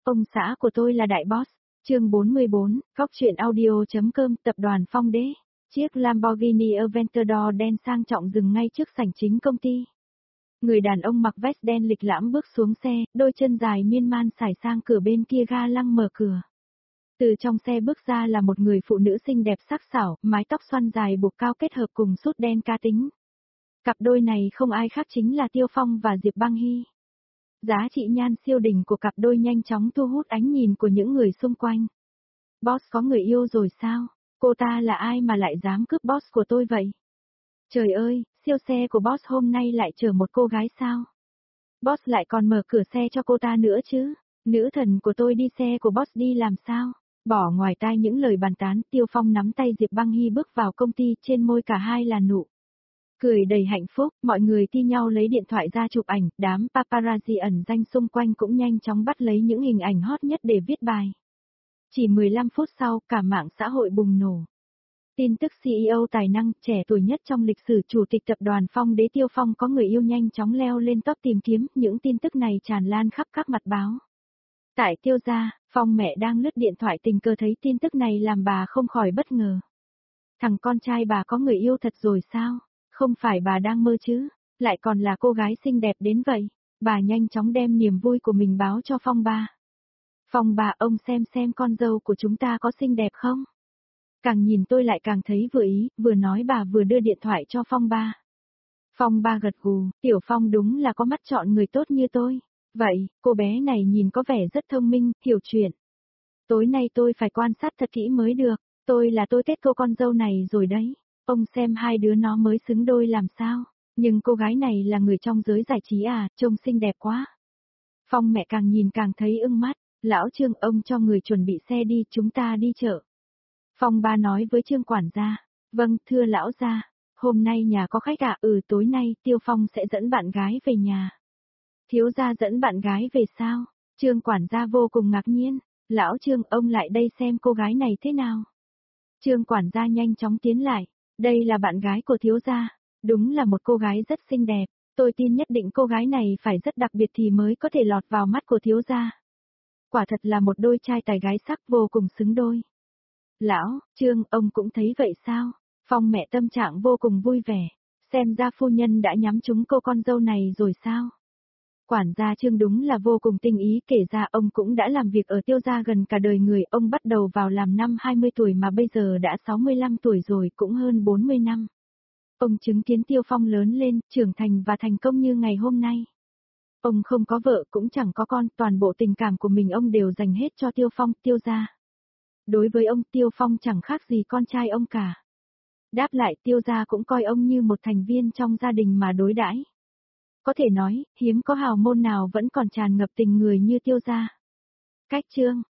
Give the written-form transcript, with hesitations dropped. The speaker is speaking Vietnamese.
Ông xã của tôi là đại boss. Chương 44, Góc truyện audio.com. Tập đoàn Phong Đế. Chiếc Lamborghini Aventador đen sang trọng dừng ngay trước sảnh chính công ty. Người đàn ông mặc vest đen lịch lãm bước xuống xe, đôi chân dài miên man sải sang cửa bên kia ga lăng mở cửa. Từ trong xe bước ra là một người phụ nữ xinh đẹp sắc sảo, mái tóc xoăn dài buộc cao kết hợp cùng sút đen cá tính. Cặp đôi này không ai khác chính là Tiêu Phong và Diệp Băng Hy. Giá trị nhan siêu đỉnh của cặp đôi nhanh chóng thu hút ánh nhìn của những người xung quanh. Boss có người yêu rồi sao? Cô ta là ai mà lại dám cướp boss của tôi vậy? Trời ơi, siêu xe của boss hôm nay lại chở một cô gái sao? Boss lại còn mở cửa xe cho cô ta nữa chứ? Nữ thần của tôi đi xe của boss đi làm sao? Bỏ ngoài tai những lời bàn tán, Tiêu Phong nắm tay Diệp Băng Hy bước vào công ty, trên môi cả hai là nụ cười đầy hạnh phúc. Mọi người thi nhau lấy điện thoại ra chụp ảnh, đám paparazzi ẩn danh xung quanh cũng nhanh chóng bắt lấy những hình ảnh hot nhất để viết bài. Chỉ 15 phút sau, cả mạng xã hội bùng nổ. Tin tức CEO tài năng, trẻ tuổi nhất trong lịch sử chủ tịch tập đoàn Phong Đế Tiêu Phong có người yêu nhanh chóng leo lên top tìm kiếm, những tin tức này tràn lan khắp các mặt báo. Tại Tiêu gia, Phong mẹ đang lướt điện thoại tình cờ thấy tin tức này làm bà không khỏi bất ngờ. Thằng con trai bà có người yêu thật rồi sao? Không phải bà đang mơ chứ, lại còn là cô gái xinh đẹp đến vậy. Bà nhanh chóng đem niềm vui của mình báo cho Phong ba. Phong ba, ông xem con dâu của chúng ta có xinh đẹp không? Càng nhìn tôi lại càng thấy vừa ý, vừa nói bà vừa đưa điện thoại cho Phong ba. Phong ba gật gù, Tiểu Phong đúng là có mắt chọn người tốt như tôi. Vậy, cô bé này nhìn có vẻ rất thông minh, hiểu chuyện. Tối nay tôi phải quan sát thật kỹ mới được, tôi kết cô con dâu này rồi đấy. Ông xem hai đứa nó mới xứng đôi làm sao, nhưng cô gái này là người trong giới giải trí à, trông xinh đẹp quá. Phong mẹ càng nhìn càng thấy ưng mắt, lão Trương ông cho người chuẩn bị xe đi, chúng ta đi chợ. Phong ba nói với Trương quản gia, vâng thưa lão gia, hôm nay nhà có khách à, tối nay Tiêu Phong sẽ dẫn bạn gái về nhà. Thiếu gia dẫn bạn gái về sao? Trương quản gia vô cùng ngạc nhiên, lão Trương ông lại đây xem cô gái này thế nào. Trương quản gia nhanh chóng tiến lại. Đây là bạn gái của thiếu gia, đúng là một cô gái rất xinh đẹp, tôi tin nhất định cô gái này phải rất đặc biệt thì mới có thể lọt vào mắt của thiếu gia. Quả thật là một đôi trai tài gái sắc vô cùng xứng đôi. Lão, Trương, ông cũng thấy vậy sao? Phong mẹ tâm trạng vô cùng vui vẻ, xem ra phu nhân đã nhắm trúng cô con dâu này rồi sao? Quản gia Trương đúng là vô cùng tinh ý, kể ra ông cũng đã làm việc ở Tiêu gia gần cả đời người, ông bắt đầu vào làm năm 20 tuổi mà bây giờ đã 65 tuổi rồi, cũng hơn 40 năm. Ông chứng kiến Tiêu Phong lớn lên, trưởng thành và thành công như ngày hôm nay. Ông không có vợ cũng chẳng có con, toàn bộ tình cảm của mình ông đều dành hết cho Tiêu Phong, Tiêu gia. Đối với ông, Tiêu Phong chẳng khác gì con trai ông cả. Đáp lại, Tiêu gia cũng coi ông như một thành viên trong gia đình mà đối đãi. Có thể nói, hiếm có hào môn nào vẫn còn tràn ngập tình người như Tiêu gia. Cách chương